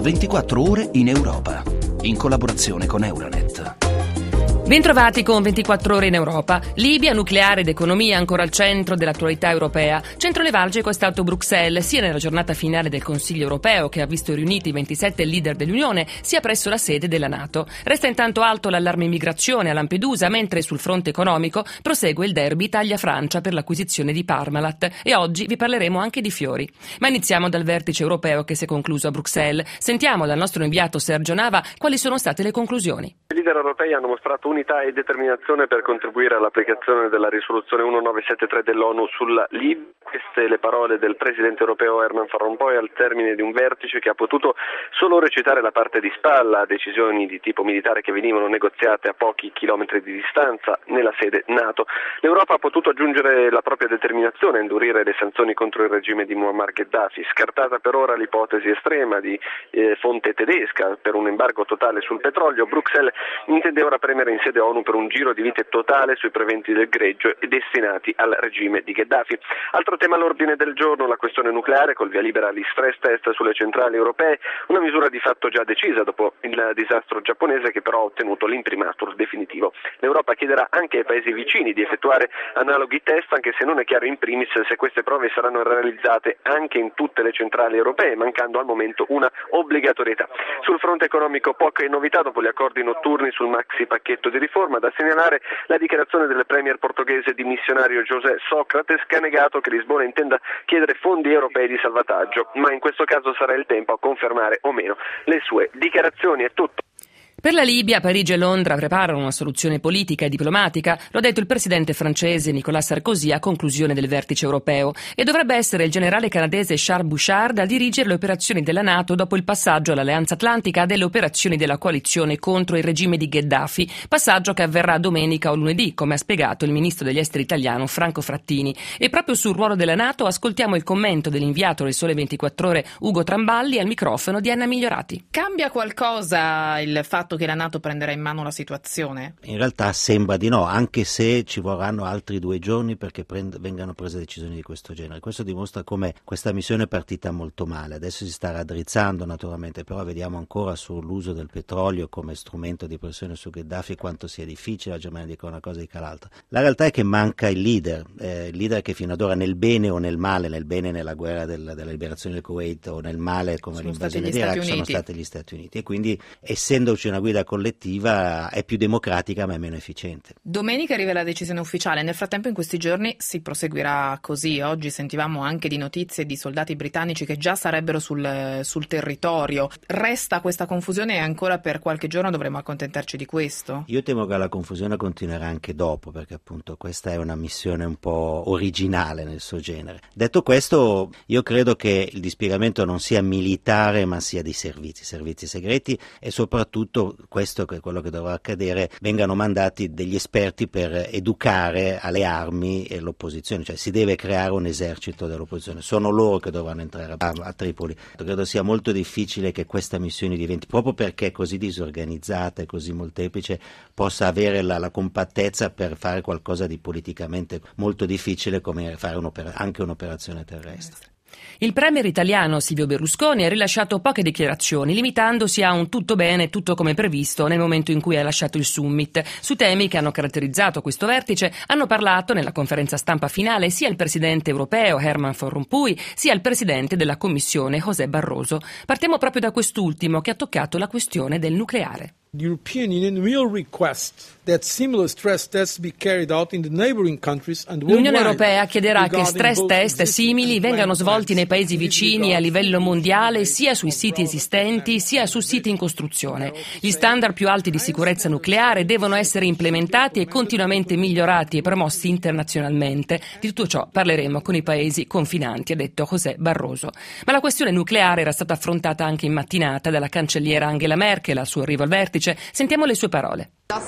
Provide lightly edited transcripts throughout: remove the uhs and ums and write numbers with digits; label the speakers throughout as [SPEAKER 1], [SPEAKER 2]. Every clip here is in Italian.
[SPEAKER 1] 24 ore in Europa, in collaborazione con Euronet.
[SPEAKER 2] Bentrovati con 24 ore in Europa. Libia, nucleare ed economia ancora al centro dell'attualità europea. Centro nevralgico è stato Bruxelles, sia nella giornata finale del Consiglio europeo, che ha visto riuniti i 27 leader dell'Unione, sia presso la sede della NATO. Resta intanto alto l'allarme immigrazione a Lampedusa, mentre sul fronte economico prosegue il derby Italia-Francia per l'acquisizione di Parmalat. E oggi vi parleremo anche di fiori. Ma iniziamo dal vertice europeo che si è concluso a Bruxelles. Sentiamo dal nostro inviato Sergio Nava quali sono state le conclusioni.
[SPEAKER 3] I leader europei hanno mostrato unità e determinazione per contribuire all'applicazione della risoluzione 1973 dell'ONU sulla Libia. Queste le parole del presidente europeo Herman Van Rompuy al termine di un vertice che ha potuto solo recitare la parte di spalla a decisioni di tipo militare che venivano negoziate a pochi chilometri di distanza nella sede NATO. L'Europa ha potuto aggiungere la propria determinazione a indurire le sanzioni contro il regime di Muammar Gheddafi, scartata per ora l'ipotesi estrema di fonte tedesca per un embargo totale sul petrolio. Bruxelles intende ora premere in sede ONU per un giro di vite totale sui proventi del greggio e destinati al regime di Gheddafi. Altro tema all'ordine del giorno, la questione nucleare, col via libera agli stress test sulle centrali europee, una misura di fatto già decisa dopo il disastro giapponese che però ha ottenuto l'imprimatur definitivo. L'Europa chiederà anche ai paesi vicini di effettuare analoghi test, anche se non è chiaro in primis se queste prove saranno realizzate anche in tutte le centrali europee, mancando al momento una obbligatorietà. Sul fronte economico poche novità dopo gli accordi notturni sul maxi pacchetto di riforma. Da segnalare la dichiarazione del premier portoghese dimissionario José Sócrates, che ha negato che Lisbona intenda chiedere fondi europei di salvataggio, ma in questo caso sarà il tempo a confermare o meno le sue dichiarazioni. È tutto.
[SPEAKER 2] Per la Libia, Parigi e Londra preparano una soluzione politica e diplomatica, lo ha detto il presidente francese Nicolas Sarkozy a conclusione del vertice europeo, e dovrebbe essere il generale canadese Charles Bouchard a dirigere le operazioni della NATO dopo il passaggio all'Alleanza Atlantica delle operazioni della coalizione contro il regime di Gheddafi, passaggio che avverrà domenica o lunedì, come ha spiegato il ministro degli esteri italiano Franco Frattini. E proprio sul ruolo della NATO ascoltiamo il commento dell'inviato del Sole 24 Ore Ugo Tramballi al microfono di Anna Migliorati.
[SPEAKER 4] Cambia qualcosa il fatto che la NATO prenderà in mano la situazione?
[SPEAKER 5] In realtà sembra di no, anche se ci vorranno altri 2 giorni perché vengano prese decisioni di questo genere. Questo dimostra come questa missione è partita molto male. Adesso si sta raddrizzando naturalmente, però vediamo ancora sull'uso del petrolio come strumento di pressione su Gheddafi quanto sia difficile. La Germania dica una cosa, dica l'altra. La realtà è che manca il leader che fino ad ora nel bene o nel male, nel bene nella guerra della liberazione del Kuwait o nel male come l'invasione dell'Iraq, sono stati gli Stati Uniti, e quindi essendoci una guida collettiva è più democratica ma è meno efficiente.
[SPEAKER 4] Domenica arriva la decisione ufficiale, nel frattempo in questi giorni si proseguirà così. Oggi sentivamo anche di notizie di soldati britannici che già sarebbero sul territorio. Resta questa confusione e ancora per qualche giorno dovremo accontentarci di questo?
[SPEAKER 5] Io temo che la confusione continuerà anche dopo, perché appunto questa è una missione un po' originale nel suo genere. Detto questo, io credo che il dispiegamento non sia militare ma sia di servizi segreti, e soprattutto questo che è quello che dovrà accadere, vengano mandati degli esperti per educare alle armi l'opposizione, cioè si deve creare un esercito dell'opposizione, sono loro che dovranno entrare a Tripoli. Credo sia molto difficile che questa missione diventi, proprio perché è così disorganizzata e così molteplice, possa avere la compattezza per fare qualcosa di politicamente molto difficile come fare anche un'operazione terrestre.
[SPEAKER 2] Il premier italiano Silvio Berlusconi ha rilasciato poche dichiarazioni, limitandosi a un tutto bene, tutto come previsto nel momento in cui ha lasciato il summit. Su temi che hanno caratterizzato questo vertice hanno parlato nella conferenza stampa finale sia il presidente europeo Herman Van Rompuy sia il presidente della Commissione José Barroso. Partiamo proprio da quest'ultimo, che ha toccato la questione del nucleare.
[SPEAKER 6] The European Union will request that similar stress tests be carried out in the neighboring countries and
[SPEAKER 2] L'Unione Europea chiederà che stress test simili vengano svolti nei paesi vicini a livello mondiale, sia sui siti esistenti sia su siti in costruzione. Gli standard più alti di sicurezza nucleare devono essere implementati e continuamente migliorati e promossi internazionalmente. Di tutto ciò parleremo con i paesi confinanti, ha detto José Barroso. Ma la questione nucleare era stata affrontata anche in mattinata dalla cancelliera Angela Merkel al suo arrivo al vertice. Sentiamo le sue parole.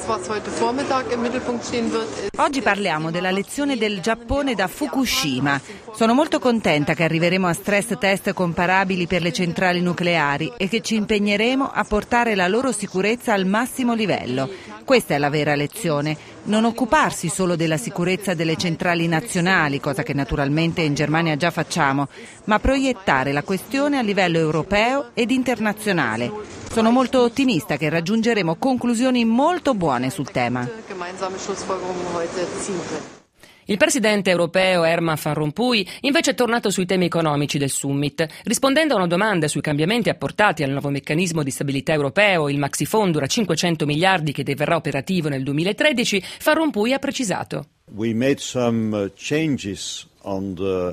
[SPEAKER 7] Oggi parliamo della lezione del Giappone da Fukushima. Sono molto contenta che arriveremo a stress test comparabili per le centrali nucleari e che ci impegneremo a portare la loro sicurezza al massimo livello. Questa è la vera lezione. Non occuparsi solo della sicurezza delle centrali nazionali, cosa che naturalmente in Germania già facciamo, ma proiettare la questione a livello europeo ed internazionale. Sono molto ottimista che raggiungeremo conclusioni molto buone sul tema.
[SPEAKER 2] Il presidente europeo Herman Van Rompuy invece è tornato sui temi economici del summit. Rispondendo a una domanda sui cambiamenti apportati al nuovo meccanismo di stabilità europeo, il Maxifondo da 500 miliardi che diverrà operativo nel 2013, Van Rompuy ha precisato.
[SPEAKER 8] We made some changes on the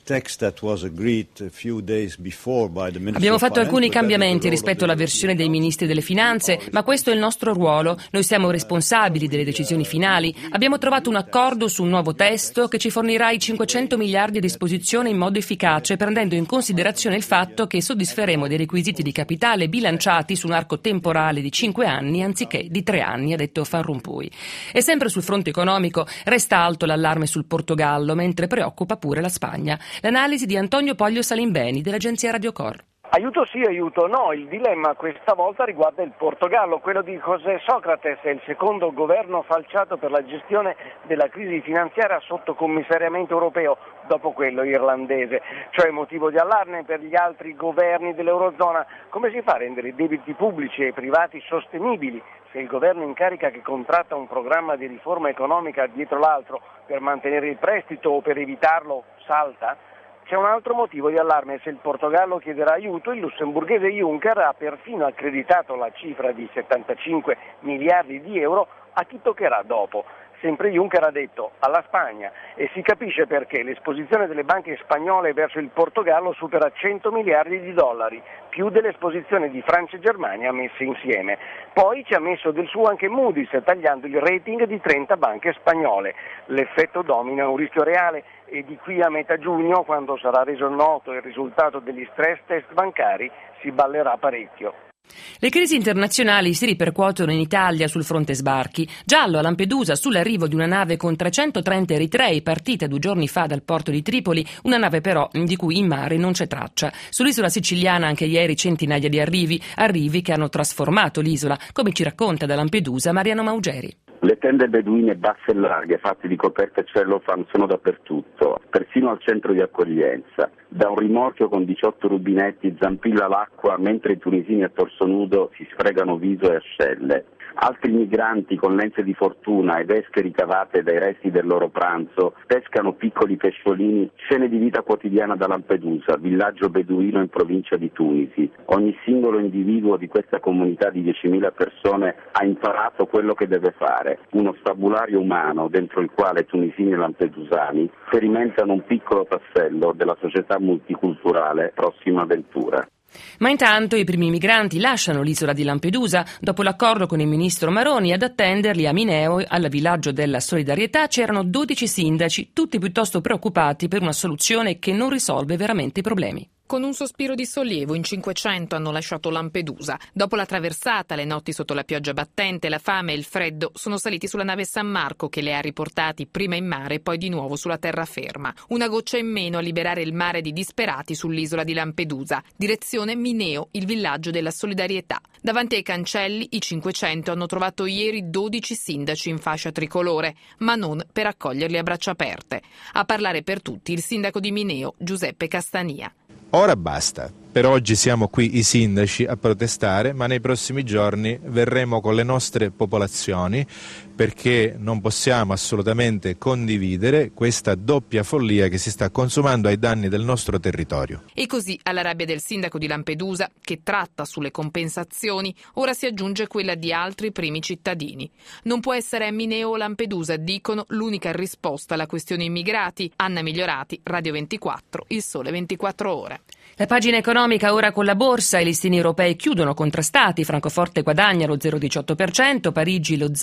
[SPEAKER 2] Abbiamo fatto alcuni cambiamenti rispetto alla versione dei ministri delle finanze, ma questo è il nostro ruolo. Noi siamo responsabili delle decisioni finali. Abbiamo trovato un accordo su un nuovo testo che ci fornirà i 500 miliardi a disposizione in modo efficace, prendendo in considerazione il fatto che soddisferemo dei requisiti di capitale bilanciati su un arco temporale di 5 anni anziché di 3 anni, ha detto Van Rompuy. E sempre sul fronte economico resta alto l'allarme sul Portogallo, mentre preoccupa pure la Spagna. L'analisi di Antonio Poglio Salimbeni dell'agenzia Radio Cor.
[SPEAKER 9] Aiuto sì, aiuto no. Il dilemma questa volta riguarda il Portogallo, quello di José Sócrates, è il secondo governo falciato per la gestione della crisi finanziaria sotto commissariamento europeo, dopo quello irlandese. Cioè motivo di allarme per gli altri governi dell'Eurozona. Come si fa a rendere i debiti pubblici e privati sostenibili se il governo in carica che contratta un programma di riforma economica dietro l'altro per mantenere il prestito o per evitarlo salta? C'è un altro motivo di allarme: se il Portogallo chiederà aiuto, il lussemburghese Juncker ha perfino accreditato la cifra di 75 miliardi di euro a chi toccherà dopo. Sempre Juncker ha detto alla Spagna, e si capisce perché l'esposizione delle banche spagnole verso il Portogallo supera 100 miliardi di dollari, più dell'esposizione di Francia e Germania messe insieme. Poi ci ha messo del suo anche Moody's, tagliando il rating di 30 banche spagnole. L'effetto domino è un rischio reale e di qui a metà giugno, quando sarà reso noto il risultato degli stress test bancari, si ballerà parecchio.
[SPEAKER 2] Le crisi internazionali si ripercuotono in Italia sul fronte sbarchi. Giallo a Lampedusa, sull'arrivo di una nave con 330 eritrei partita 2 giorni fa dal porto di Tripoli, una nave però di cui in mare non c'è traccia. Sull'isola siciliana anche ieri centinaia di arrivi che hanno trasformato l'isola, come ci racconta da Lampedusa Mariano Maugeri.
[SPEAKER 10] Le tende beduine basse e larghe, fatte di coperte cellophane, sono dappertutto, persino al centro di accoglienza. Da un rimorchio con 18 rubinetti zampilla l'acqua mentre i tunisini a torso nudo si sfregano viso e ascelle. Altri migranti con lenze di fortuna ed esche ricavate dai resti del loro pranzo pescano piccoli pesciolini, scene di vita quotidiana da Lampedusa, villaggio beduino in provincia di Tunisi. Ogni singolo individuo di questa comunità di 10.000 persone ha imparato quello che deve fare, uno stabulario umano dentro il quale tunisini e lampedusani sperimentano un piccolo tassello della società multiculturale prossima avventura.
[SPEAKER 2] Ma intanto i primi migranti lasciano l'isola di Lampedusa. Dopo l'accordo con il ministro Maroni, ad attenderli a Mineo, al villaggio della Solidarietà, c'erano 12 sindaci, tutti piuttosto preoccupati per una soluzione che non risolve veramente i problemi.
[SPEAKER 4] Con un sospiro di sollievo, in 500 hanno lasciato Lampedusa. Dopo la traversata, le notti sotto la pioggia battente, la fame e il freddo, sono saliti sulla nave San Marco che le ha riportati prima in mare e poi di nuovo sulla terraferma. Una goccia in meno a liberare il mare di disperati sull'isola di Lampedusa. Direzione Mineo, il villaggio della Solidarietà. Davanti ai cancelli, i 500 hanno trovato ieri 12 sindaci in fascia tricolore, ma non per accoglierli a braccia aperte. A parlare per tutti il sindaco di Mineo, Giuseppe Castania.
[SPEAKER 11] Ora basta. Per oggi siamo qui i sindaci a protestare, ma nei prossimi giorni verremo con le nostre popolazioni perché non possiamo assolutamente condividere questa doppia follia che si sta consumando ai danni del nostro territorio.
[SPEAKER 4] E così alla rabbia del sindaco di Lampedusa, che tratta sulle compensazioni, ora si aggiunge quella di altri primi cittadini. Non può essere a Mineo o Lampedusa, dicono, l'unica risposta alla questione immigrati. Anna Migliorati, Radio 24, Il Sole 24 Ore.
[SPEAKER 2] La pagina economica ora con la borsa. I listini europei chiudono contrastati. Francoforte guadagna lo 0,18%, Parigi lo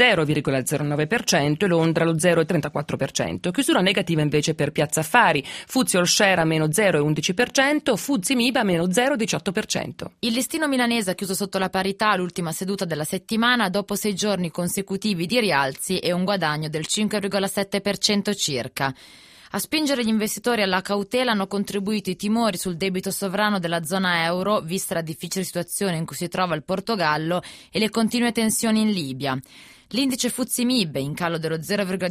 [SPEAKER 2] 0,09% e Londra lo 0,34%. Chiusura negativa invece per Piazza Affari. FTSE All Share a meno 0,11%, FTSE MIB a meno 0,18%.
[SPEAKER 12] Il listino milanese ha chiuso sotto la parità l'ultima seduta della settimana dopo 6 giorni consecutivi di rialzi e un guadagno del 5,7% circa. A spingere gli investitori alla cautela hanno contribuito i timori sul debito sovrano della zona euro, vista la difficile situazione in cui si trova il Portogallo e le continue tensioni in Libia. L'indice FTSE MIB, in calo dello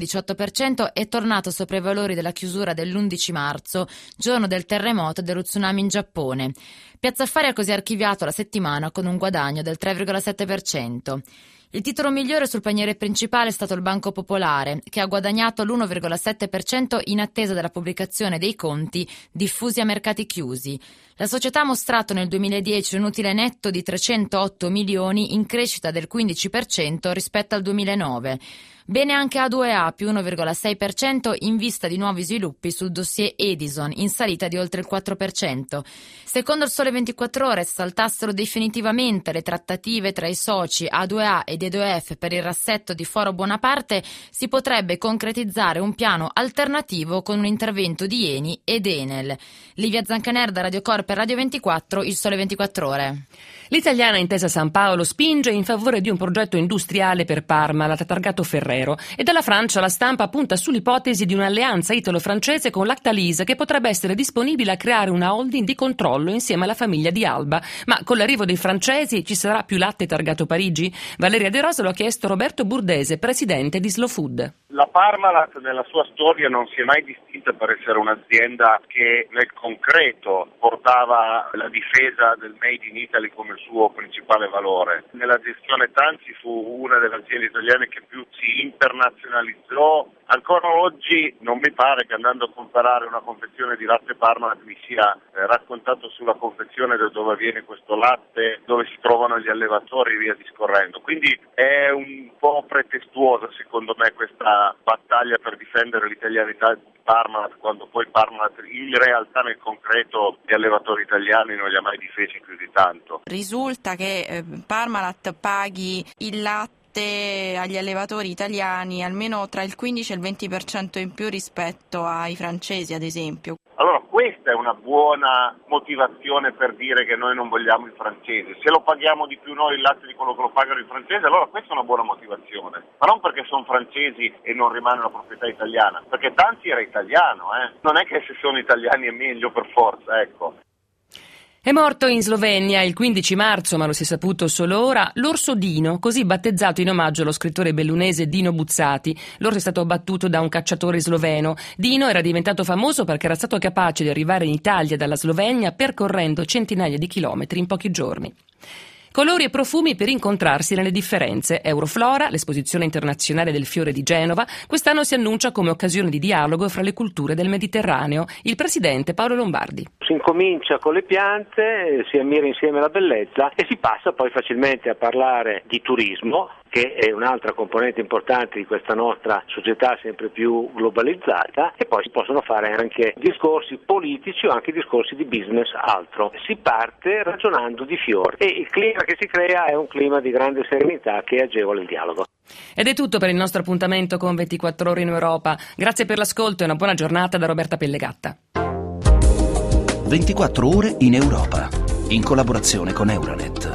[SPEAKER 12] 0,18%, è tornato sopra i valori della chiusura dell'11 marzo, giorno del terremoto e dello tsunami in Giappone. Piazza Affari ha così archiviato la settimana con un guadagno del 3,7%. Il titolo migliore sul paniere principale è stato il Banco Popolare, che ha guadagnato l'1,7% in attesa della pubblicazione dei conti diffusi a mercati chiusi. La società ha mostrato nel 2010 un utile netto di 308 milioni, in crescita del 15% rispetto al 2009. Bene anche A2A, più 1,6% in vista di nuovi sviluppi sul dossier Edison, in salita di oltre il 4%. Secondo il Sole 24 Ore, se saltassero definitivamente le trattative tra i soci A2A ed EDOF per il rassetto di Foro Buonaparte, si potrebbe concretizzare un piano alternativo con un intervento di Eni ed Enel. Livia Zancaner da Radio Corp e Radio 24, il Sole 24 Ore.
[SPEAKER 2] L'italiana Intesa San Paolo spinge in favore di un progetto industriale per Parmalat targato Ferrero, e dalla Francia la Stampa punta sull'ipotesi di un'alleanza italo-francese con Lactalis che potrebbe essere disponibile a creare una holding di controllo insieme alla famiglia di Alba. Ma con l'arrivo dei francesi ci sarà più latte targato Parigi? Valeria De Rosa lo ha chiesto Roberto Burdese, presidente di Slow Food.
[SPEAKER 13] La Parmalat nella sua storia non si è mai distinta per essere un'azienda che nel concreto portava la difesa del Made in Italy come suo principale valore. Nella gestione Tanzi fu una delle aziende italiane che più si internazionalizzò. Ancora oggi non mi pare che andando a comprare una confezione di latte Parmalat mi sia raccontato sulla confezione da dove viene questo latte, dove si trovano gli allevatori e via discorrendo. Quindi è un po' pretestuosa secondo me questa battaglia per difendere l'italianità di Parmalat, quando poi Parmalat in realtà nel concreto gli allevatori italiani non li ha mai difesi più di tanto.
[SPEAKER 14] Risulta che Parmalat paghi il latte agli allevatori italiani almeno tra il 15 e il 20% in più rispetto ai francesi, ad esempio.
[SPEAKER 13] Allora questa è una buona motivazione per dire che noi non vogliamo i francesi. Se lo paghiamo di più noi il latte di quello che lo pagano i francesi, allora questa è una buona motivazione. Ma non perché sono francesi e non rimane una proprietà italiana, perché Tanzi era italiano, Non è che se sono italiani è meglio per forza, ecco.
[SPEAKER 2] È morto in Slovenia il 15 marzo, ma lo si è saputo solo ora, l'orso Dino, così battezzato in omaggio allo scrittore bellunese Dino Buzzati. L'orso è stato abbattuto da un cacciatore sloveno. Dino era diventato famoso perché era stato capace di arrivare in Italia dalla Slovenia percorrendo centinaia di chilometri in pochi giorni. Colori e profumi per incontrarsi nelle differenze. Euroflora, l'esposizione internazionale del fiore di Genova, quest'anno si annuncia come occasione di dialogo fra le culture del Mediterraneo. Il presidente Paolo Lombardi.
[SPEAKER 15] Si incomincia con le piante, si ammira insieme la bellezza e si passa poi facilmente a parlare di turismo, che è un'altra componente importante di questa nostra società sempre più globalizzata, e poi si possono fare anche discorsi politici o anche discorsi di business altro. Si parte ragionando di fiori e il clima che si crea è un clima di grande serenità che agevola il dialogo.
[SPEAKER 2] Ed è tutto per il nostro appuntamento con 24 ore in Europa. Grazie per l'ascolto e una buona giornata da Roberta Pellegatta.
[SPEAKER 1] 24 ore in Europa, in collaborazione con Euronet.